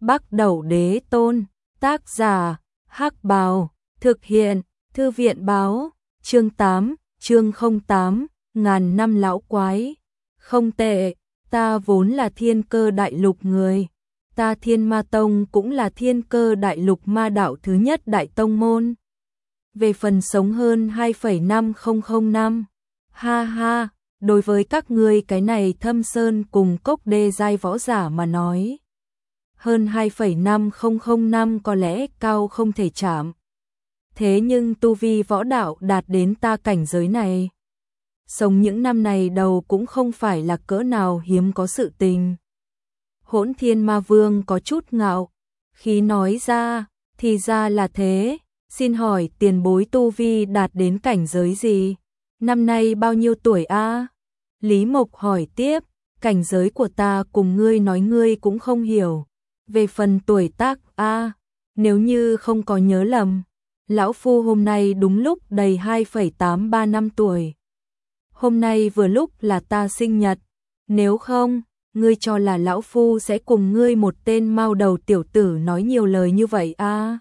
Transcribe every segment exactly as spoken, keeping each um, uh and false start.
Bắc Đẩu Đế Tôn, tác giả, Hắc Bào, thực hiện, Thư viện báo, chương tám, chương không tám, ngàn năm lão quái. Không tệ, ta vốn là Thiên Cơ Đại Lục người. Ta Thiên Ma Tông cũng là Thiên Cơ Đại Lục ma đạo thứ nhất đại tông môn. Về phần sống hơn hai phẩy năm không không năm. Ha ha, đối với các ngươi cái này thâm sơn cùng cốc đê giai võ giả mà nói. Hơn hai phẩy năm không không năm có lẽ cao không thể chạm. Thế nhưng tu vi võ đạo đạt đến ta cảnh giới này. Sống những năm này đầu cũng không phải là cỡ nào hiếm có sự tình. Hỗn Thiên Ma Vương có chút ngạo, khi nói ra, thì ra là thế, xin hỏi tiền bối tu vi đạt đến cảnh giới gì? Năm nay bao nhiêu tuổi a? Lý Mộc hỏi tiếp, cảnh giới của ta cùng ngươi nói ngươi cũng không hiểu. Về phần tuổi tác a, nếu như không có nhớ lầm, lão phu hôm nay đúng lúc đầy hai phẩy tám ba năm tuổi. Hôm nay vừa lúc là ta sinh nhật, nếu không, ngươi cho là lão phu sẽ cùng ngươi một tên mao đầu tiểu tử nói nhiều lời như vậy a?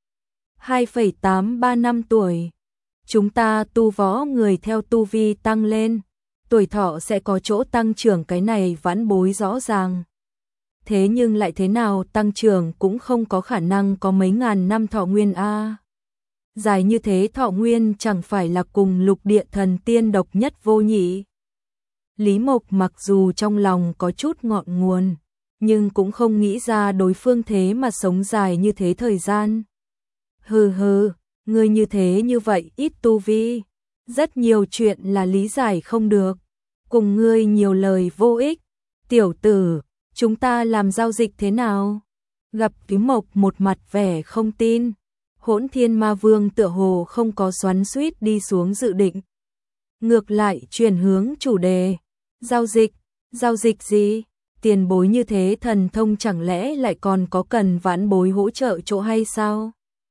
hai phẩy tám ba năm tuổi. Chúng ta tu võ người theo tu vi tăng lên, tuổi thọ sẽ có chỗ tăng trưởng, cái này vãn bối rõ ràng. Thế nhưng lại thế nào tăng trưởng cũng không có khả năng có mấy ngàn năm thọ nguyên a. Dài như thế thọ nguyên chẳng phải là cùng lục địa thần tiên độc nhất vô nhị. Lý Mộc mặc dù trong lòng có chút ngọn nguồn, nhưng cũng không nghĩ ra đối phương thế mà sống dài như thế thời gian. Hừ hừ, ngươi như thế như vậy ít tu vi, rất nhiều chuyện là lý giải không được, cùng ngươi nhiều lời vô ích. Tiểu tử, chúng ta làm giao dịch thế nào? Gặp Lý Mộc một mặt vẻ không tin. Hỗn Thiên Ma Vương tựa hồ không có xoắn xuýt đi xuống dự định. Ngược lại chuyển hướng chủ đề. Giao dịch, giao dịch gì? Tiền bối như thế thần thông chẳng lẽ lại còn có cần vãn bối hỗ trợ chỗ hay sao?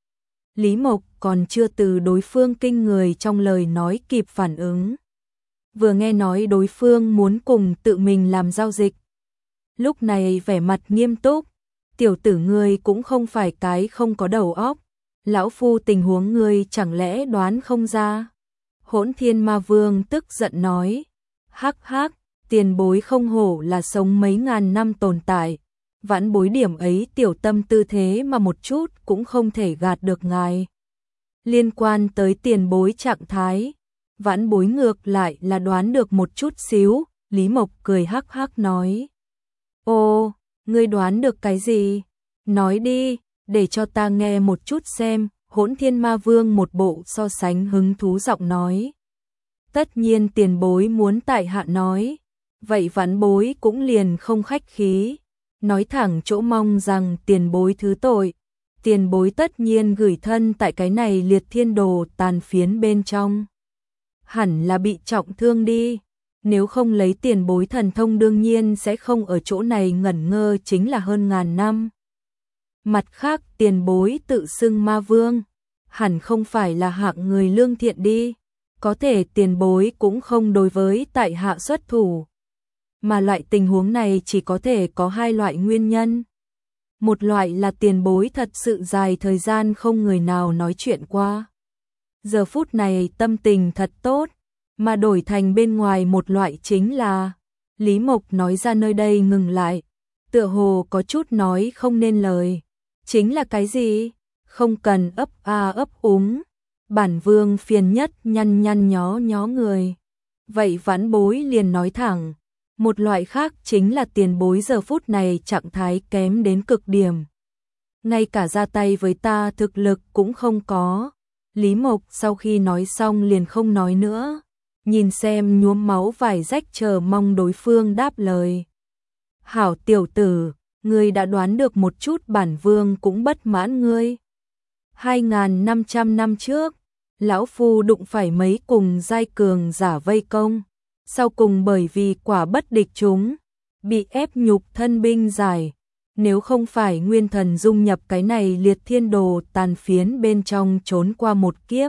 Lý Mộc còn chưa từ đối phương kinh người trong lời nói kịp phản ứng. Vừa nghe nói đối phương muốn cùng tự mình làm giao dịch. Lúc này vẻ mặt nghiêm túc. Tiểu tử ngươi cũng không phải cái không có đầu óc. Lão phu tình huống ngươi chẳng lẽ đoán không ra? Hỗn Thiên Ma Vương tức giận nói. Hắc hắc, tiền bối không hổ là sống mấy ngàn năm tồn tại. Vãn bối điểm ấy tiểu tâm tư thế mà một chút cũng không thể gạt được ngài. Liên quan tới tiền bối trạng thái, vãn bối ngược lại là đoán được một chút xíu. Lý Mộc cười hắc hắc nói. Ô, ngươi đoán được cái gì? Nói đi, để cho ta nghe một chút xem. Hỗn Thiên Ma Vương một bộ so sánh hứng thú giọng nói. Tất nhiên tiền bối muốn tại hạ nói, vậy vãn bối cũng liền không khách khí. Nói thẳng chỗ mong rằng tiền bối thứ tội. Tiền bối tất nhiên gửi thân tại cái này liệt thiên đồ tàn phiến bên trong. Hẳn là bị trọng thương đi. Nếu không lấy tiền bối thần thông đương nhiên sẽ không ở chỗ này ngẩn ngơ chính là hơn ngàn năm. Mặt khác tiền bối tự xưng ma vương, hẳn không phải là hạng người lương thiện đi. Có thể tiền bối cũng không đối với tại hạ xuất thủ. Mà loại tình huống này chỉ có thể có hai loại nguyên nhân. Một loại là tiền bối thật sự dài thời gian không người nào nói chuyện qua. Giờ phút này tâm tình thật tốt, mà đổi thành bên ngoài một loại chính là... Lý Mộc nói ra nơi đây ngừng lại, tựa hồ có chút nói không nên lời. Chính là cái gì? Không cần ấp a ấp úng. Bản vương phiền nhất nhăn nhăn nhó nhó người. Vậy vãn bối liền nói thẳng. Một loại khác chính là tiền bối giờ phút này trạng thái kém đến cực điểm. Ngay cả ra tay với ta thực lực cũng không có. Lý Mộc sau khi nói xong liền không nói nữa. Nhìn xem nhuốm máu vải rách chờ mong đối phương đáp lời. Hảo tiểu tử, ngươi đã đoán được một chút, bản vương cũng bất mãn ngươi. Hai nghìn năm trăm năm trước, lão phu đụng phải mấy cùng giai cường giả vây công. Sau cùng bởi vì quả bất địch chúng, bị ép nhục thân binh giải. Nếu không phải nguyên thần dung nhập cái này liệt thiên đồ tàn phiến bên trong trốn qua một kiếp,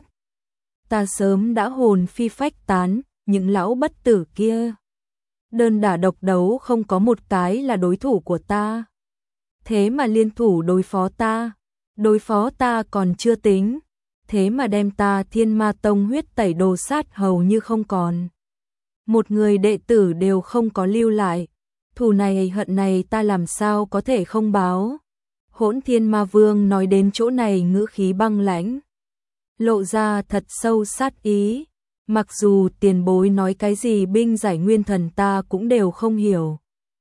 ta sớm đã hồn phi phách tán. Những lão bất tử kia đơn đả độc đấu không có một cái là đối thủ của ta. thế mà liên thủ đối phó ta, đối phó ta còn chưa tính, thế mà đem ta Thiên Ma Tông huyết tẩy đồ sát hầu như không còn. Một người đệ tử đều không có lưu lại, thù này hận này ta làm sao có thể không báo. Hỗn Thiên Ma Vương nói đến chỗ này ngữ khí băng lãnh, lộ ra thật sâu sát ý, mặc dù tiền bối nói cái gì binh giải nguyên thần ta cũng đều không hiểu.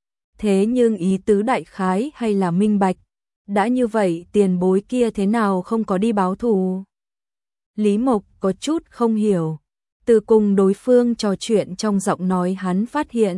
Thế nhưng ý tứ đại khái hay là minh bạch, đã như vậy tiền bối kia thế nào không có đi báo thù. Lý Mộc có chút không hiểu, từ cùng đối phương trò chuyện trong giọng nói hắn phát hiện.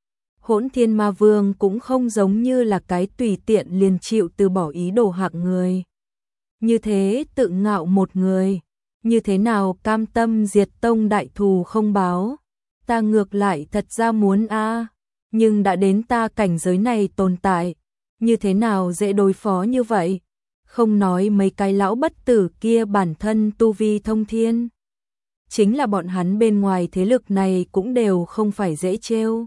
Hỗn Thiên Ma Vương cũng không giống như là cái tùy tiện liền chịu từ bỏ ý đồ hạng người. Như thế tự ngạo một người, như thế nào cam tâm diệt tông đại thù không báo, ta ngược lại thật ra muốn a, nhưng đã đến ta cảnh giới này tồn tại, như thế nào dễ đối phó như vậy, không nói mấy cái lão bất tử kia bản thân tu vi thông thiên. Chính là bọn hắn bên ngoài thế lực này cũng đều không phải dễ trêu.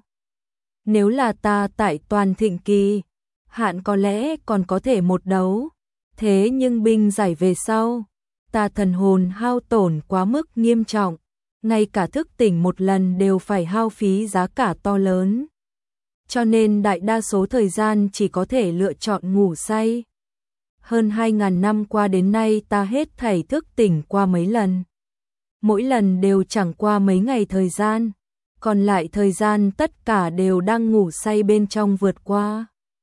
Nếu là ta tại toàn thịnh kỳ, hạn có lẽ còn có thể một đấu, thế nhưng binh giải về sau, ta thần hồn hao tổn quá mức nghiêm trọng, ngay cả thức tỉnh một lần đều phải hao phí giá cả to lớn. Cho nên đại đa số thời gian chỉ có thể lựa chọn ngủ say. Hơn hai ngàn năm qua đến nay ta hết thảy thức tỉnh qua mấy lần. Mỗi lần đều chẳng qua mấy ngày thời gian, còn lại thời gian tất cả đều đang ngủ say bên trong vượt qua.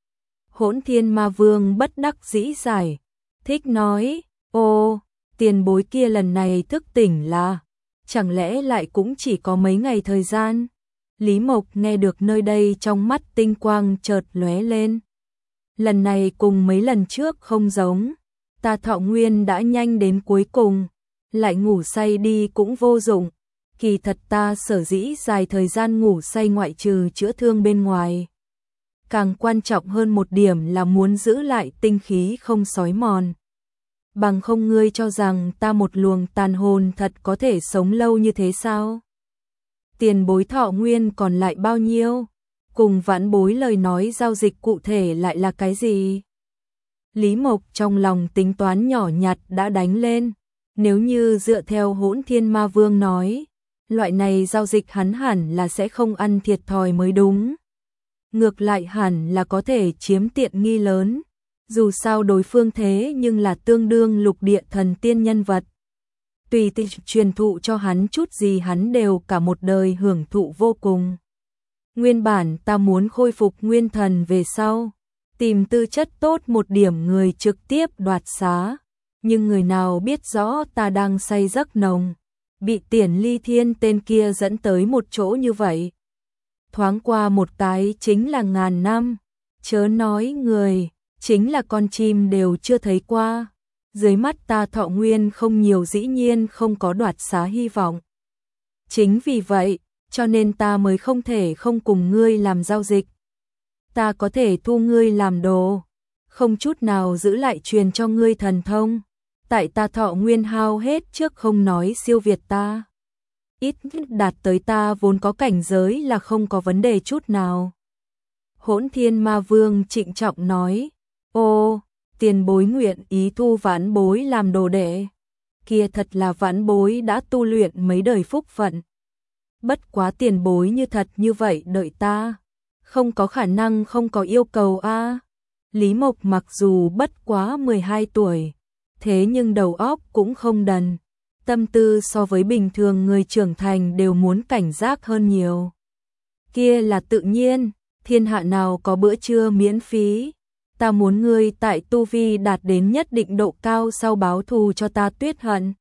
Hỗn Thiên Ma Vương bất đắc dĩ giải, thích nói, ô, tiền bối kia lần này thức tỉnh là, chẳng lẽ lại cũng chỉ có mấy ngày thời gian. Lý Mộc nghe được nơi đây trong mắt tinh quang chợt lóe lên. Lần này cùng mấy lần trước không giống, ta thọ nguyên đã nhanh đến cuối cùng, lại ngủ say đi cũng vô dụng. Kỳ thật ta sở dĩ dài thời gian ngủ say ngoại trừ chữa thương bên ngoài. Càng quan trọng hơn một điểm là muốn giữ lại tinh khí không xói mòn. Bằng không ngươi cho rằng ta một luồng tàn hồn thật có thể sống lâu như thế sao? Tiền bối thọ nguyên còn lại bao nhiêu? Cùng vãn bối lời nói giao dịch cụ thể lại là cái gì? Lý Mộc trong lòng tính toán nhỏ nhặt đã đánh lên. Nếu như dựa theo Hỗn Thiên Ma Vương nói, loại này giao dịch hắn hẳn là sẽ không ăn thiệt thòi mới đúng. Ngược lại hẳn là có thể chiếm tiện nghi lớn. Dù sao đối phương thế nhưng là tương đương lục địa thần tiên nhân vật. Tùy tiện truyền thụ cho hắn chút gì hắn đều cả một đời hưởng thụ vô cùng. Nguyên bản ta muốn khôi phục nguyên thần về sau, tìm tư chất tốt một điểm người trực tiếp đoạt xá. Nhưng người nào biết rõ ta đang say giấc nồng, bị Tiền Ly Thiên tên kia dẫn tới một chỗ như vậy. Thoáng qua một cái chính là ngàn năm, chớ nói người, chính là con chim đều chưa thấy qua. Dưới mắt ta thọ nguyên không nhiều dĩ nhiên không có đoạt xá hy vọng. Chính vì vậy, cho nên ta mới không thể không cùng ngươi làm giao dịch. Ta có thể thu ngươi làm đồ, không chút nào giữ lại truyền cho ngươi thần thông. Tại ta thọ nguyên hao hết trước không nói siêu việt ta. Ít nhất đạt tới ta vốn có cảnh giới là không có vấn đề chút nào. Hỗn Thiên Ma Vương trịnh trọng nói, ô, tiền bối nguyện ý thu vãn bối làm đồ đệ. Kia thật là vãn bối đã tu luyện mấy đời phúc phận. Bất quá tiền bối như thật như vậy đợi ta. Không có khả năng không có yêu cầu a. Lý Mộc mặc dù bất quá mười hai tuổi, thế nhưng đầu óc cũng không đần. Tâm tư so với bình thường người trưởng thành đều muốn cảnh giác hơn nhiều. Kia là tự nhiên, thiên hạ nào có bữa trưa miễn phí. Ta muốn ngươi tại tu vi đạt đến nhất định độ cao sau báo thù cho ta Tuyết Hận.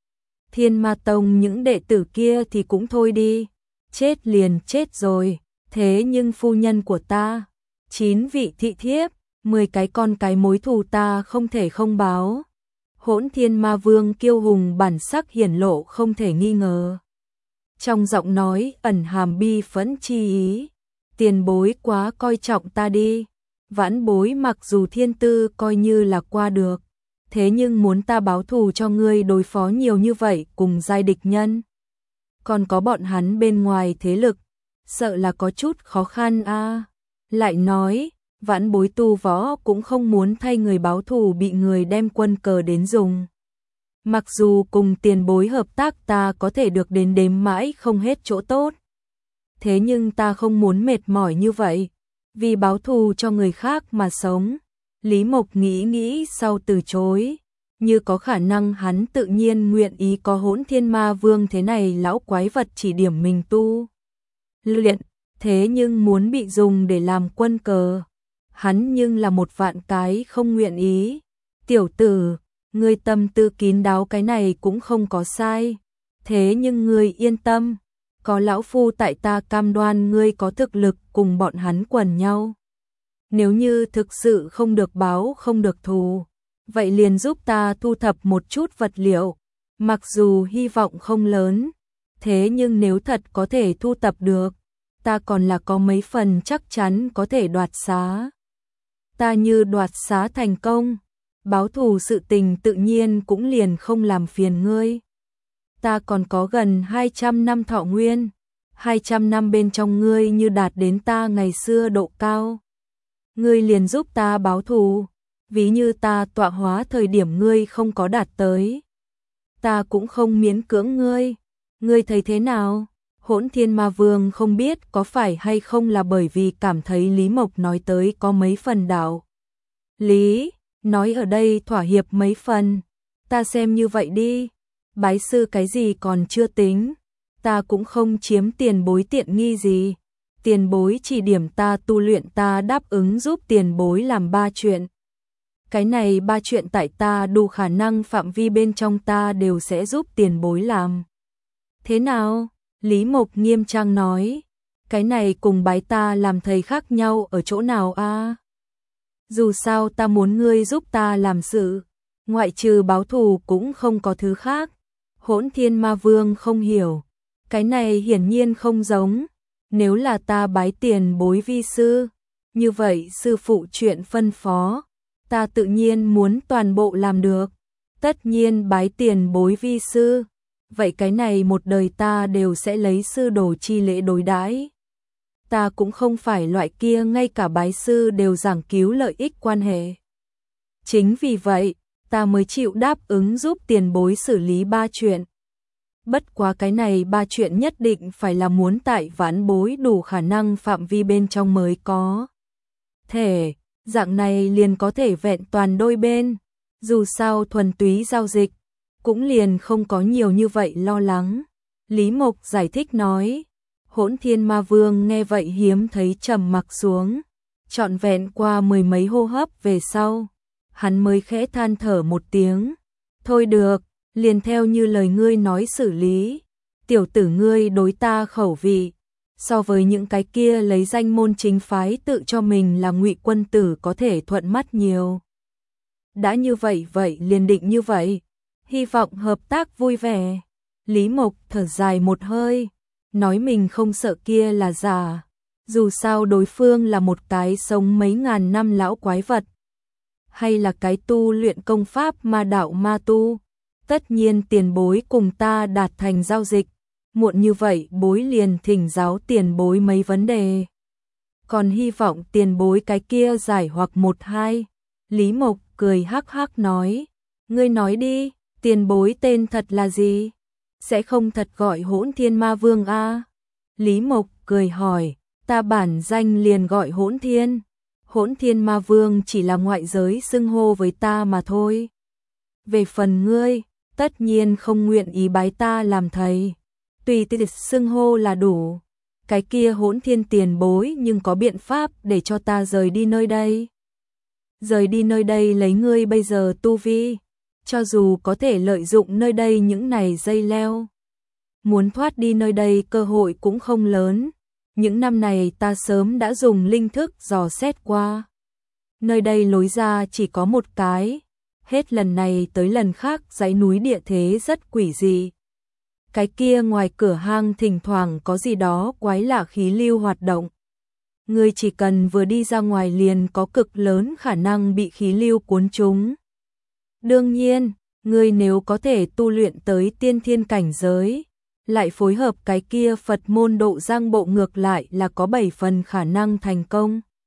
Thiên Ma Tông những đệ tử kia thì cũng thôi đi, chết liền chết rồi, thế nhưng phu nhân của ta, chín vị thị thiếp, mười cái con cái mối thù ta không thể không báo. Hỗn Thiên Ma Vương kiêu hùng bản sắc hiển lộ không thể nghi ngờ. Trong giọng nói ẩn hàm bi phẫn chi ý, tiền bối quá coi trọng ta đi. Vãn bối mặc dù thiên tư coi như là qua được, thế nhưng muốn ta báo thù cho ngươi đối phó nhiều như vậy cùng giai địch nhân. Còn có bọn hắn bên ngoài thế lực, sợ là có chút khó khăn a. Lại nói, Vãn bối tu võ cũng không muốn thay người báo thù bị người đem quân cờ đến dùng. Mặc dù cùng tiền bối hợp tác ta có thể được đến đếm mãi không hết chỗ tốt. Thế nhưng ta không muốn mệt mỏi như vậy, vì báo thù cho người khác mà sống. Lý Mộc nghĩ nghĩ sau từ chối, như có khả năng hắn tự nhiên nguyện ý có Hỗn Thiên Ma Vương thế này lão quái vật chỉ điểm mình tu luyện, thế nhưng muốn bị dùng để làm quân cờ, hắn nhưng là một vạn cái không nguyện ý. Tiểu tử, ngươi tâm tư kín đáo cái này cũng không có sai, thế nhưng ngươi yên tâm, có lão phu tại ta cam đoan ngươi có thực lực cùng bọn hắn quần nhau. Nếu như thực sự không được báo không được thù, vậy liền giúp ta thu thập một chút vật liệu, mặc dù hy vọng không lớn, thế nhưng nếu thật có thể thu thập được, ta còn là có mấy phần chắc chắn có thể đoạt xá. Ta như đoạt xá thành công, báo thù sự tình tự nhiên cũng liền không làm phiền ngươi. Ta còn có gần hai trăm năm thọ nguyên, hai trăm năm bên trong ngươi như đạt đến ta ngày xưa độ cao. Ngươi liền giúp ta báo thù, ví như ta tọa hóa thời điểm ngươi không có đạt tới. Ta cũng không miễn cưỡng ngươi, ngươi thấy thế nào? Hỗn Thiên Ma Vương không biết có phải hay không là bởi vì cảm thấy Lý Mộc nói tới có mấy phần đạo lý, nói ở đây thỏa hiệp mấy phần, ta xem như vậy đi, bái sư cái gì còn chưa tính, ta cũng không chiếm tiền bối tiện nghi gì, tiền bối chỉ điểm ta tu luyện ta đáp ứng giúp tiền bối làm ba chuyện. Cái này ba chuyện tại ta đủ khả năng phạm vi bên trong ta đều sẽ giúp tiền bối làm. Thế nào? Lý Mộc nghiêm trang nói, cái này cùng bái ta làm thầy khác nhau ở chỗ nào a? À? Dù sao ta muốn ngươi giúp ta làm sự, ngoại trừ báo thù cũng không có thứ khác. Hỗn Thiên Ma Vương không hiểu, cái này hiển nhiên không giống, nếu là ta bái tiền bối vi sư, như vậy sư phụ chuyện phân phó, ta tự nhiên muốn toàn bộ làm được, tất nhiên bái tiền bối vi sư. Vậy cái này một đời ta đều sẽ lấy sư đồ chi lễ đối đãi. Ta cũng không phải loại kia ngay cả bái sư đều giảng cứu lợi ích quan hệ. Chính vì vậy, ta mới chịu đáp ứng giúp tiền bối xử lý ba chuyện. Bất quá cái này ba chuyện nhất định phải là muốn tại vãn bối đủ khả năng phạm vi bên trong mới có thể, dạng này liền có thể vẹn toàn đôi bên, dù sao thuần túy giao dịch, cũng liền không có nhiều như vậy lo lắng. Lý Mộc giải thích nói, Hỗn Thiên Ma Vương nghe vậy hiếm thấy trầm mặc xuống, trọn vẹn qua mười mấy hô hấp về sau, hắn mới khẽ than thở một tiếng, thôi được, liền theo như lời ngươi nói xử lý, tiểu tử ngươi đối ta khẩu vị, so với những cái kia lấy danh môn chính phái tự cho mình là ngụy quân tử có thể thuận mắt nhiều. Đã như vậy vậy liền định như vậy, hy vọng hợp tác vui vẻ. Lý Mộc thở dài một hơi, nói mình không sợ kia là giả, dù sao đối phương là một cái sống mấy ngàn năm lão quái vật, hay là cái tu luyện công pháp ma đạo ma tu, tất nhiên tiền bối cùng ta đạt thành giao dịch, muộn như vậy bối liền thỉnh giáo tiền bối mấy vấn đề. Còn hy vọng tiền bối cái kia giải hoặc một hai. Lý Mộc cười hắc hắc nói, ngươi nói đi, tiền bối tên thật là gì? Sẽ không thật gọi Hỗn Thiên Ma Vương a? À? Lý Mộc cười hỏi, ta bản danh liền gọi Hỗn Thiên. Hỗn Thiên Ma Vương chỉ là ngoại giới xưng hô với ta mà thôi. Về phần ngươi, tất nhiên không nguyện ý bái ta làm thầy, tùy tiện xưng hô là đủ. Cái kia Hỗn Thiên tiền bối nhưng có biện pháp để cho ta rời đi nơi đây. Rời đi nơi đây lấy ngươi bây giờ tu vi, cho dù có thể lợi dụng nơi đây những này dây leo, muốn thoát đi nơi đây cơ hội cũng không lớn. Những năm này ta sớm đã dùng linh thức dò xét qua. Nơi đây lối ra chỉ có một cái, hết lần này tới lần khác dãy núi địa thế rất quỷ dị. Cái kia ngoài cửa hang thỉnh thoảng có gì đó quái lạ khí lưu hoạt động. Ngươi chỉ cần vừa đi ra ngoài liền có cực lớn khả năng bị khí lưu cuốn trúng. Đương nhiên, ngươi nếu có thể tu luyện tới tiên thiên cảnh giới, lại phối hợp cái kia Phật môn độ giang bộ ngược lại là có bảy phần khả năng thành công.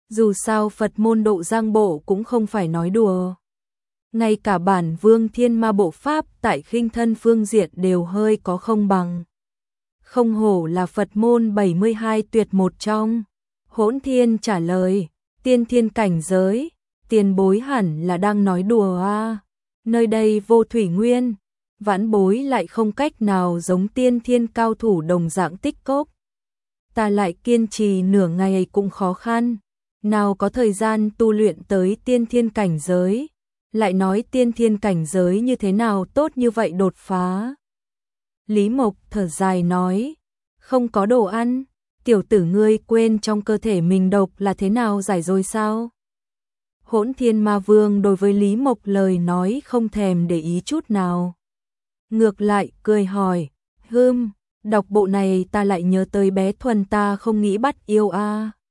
Dù sao Phật môn độ giang bộ cũng không phải nói đùa. Ngay cả bản Vương Thiên Ma bộ pháp tại khinh thân phương diện đều hơi có không bằng. Không hổ là Phật môn bảy mươi hai tuyệt một trong. Hỗn Thiên trả lời, tiên thiên cảnh giới, tiền bối hẳn là đang nói đùa à. Nơi đây vô thủy nguyên, vãn bối lại không cách nào giống tiên thiên cao thủ đồng dạng tích cốc. Ta lại kiên trì nửa ngày cũng khó khăn, nào có thời gian tu luyện tới tiên thiên cảnh giới, lại nói tiên thiên cảnh giới như thế nào tốt như vậy đột phá. Lý Mộc thở dài nói, không có đồ ăn, tiểu tử ngươi quên trong cơ thể mình độc là thế nào giải rồi sao? Hỗn Thiên Ma Vương đối với Lý Mộc lời nói không thèm để ý chút nào. Ngược lại cười hỏi, hưm, đọc bộ này ta lại nhớ tới bé Thuần ta không nghĩ bắt yêu a.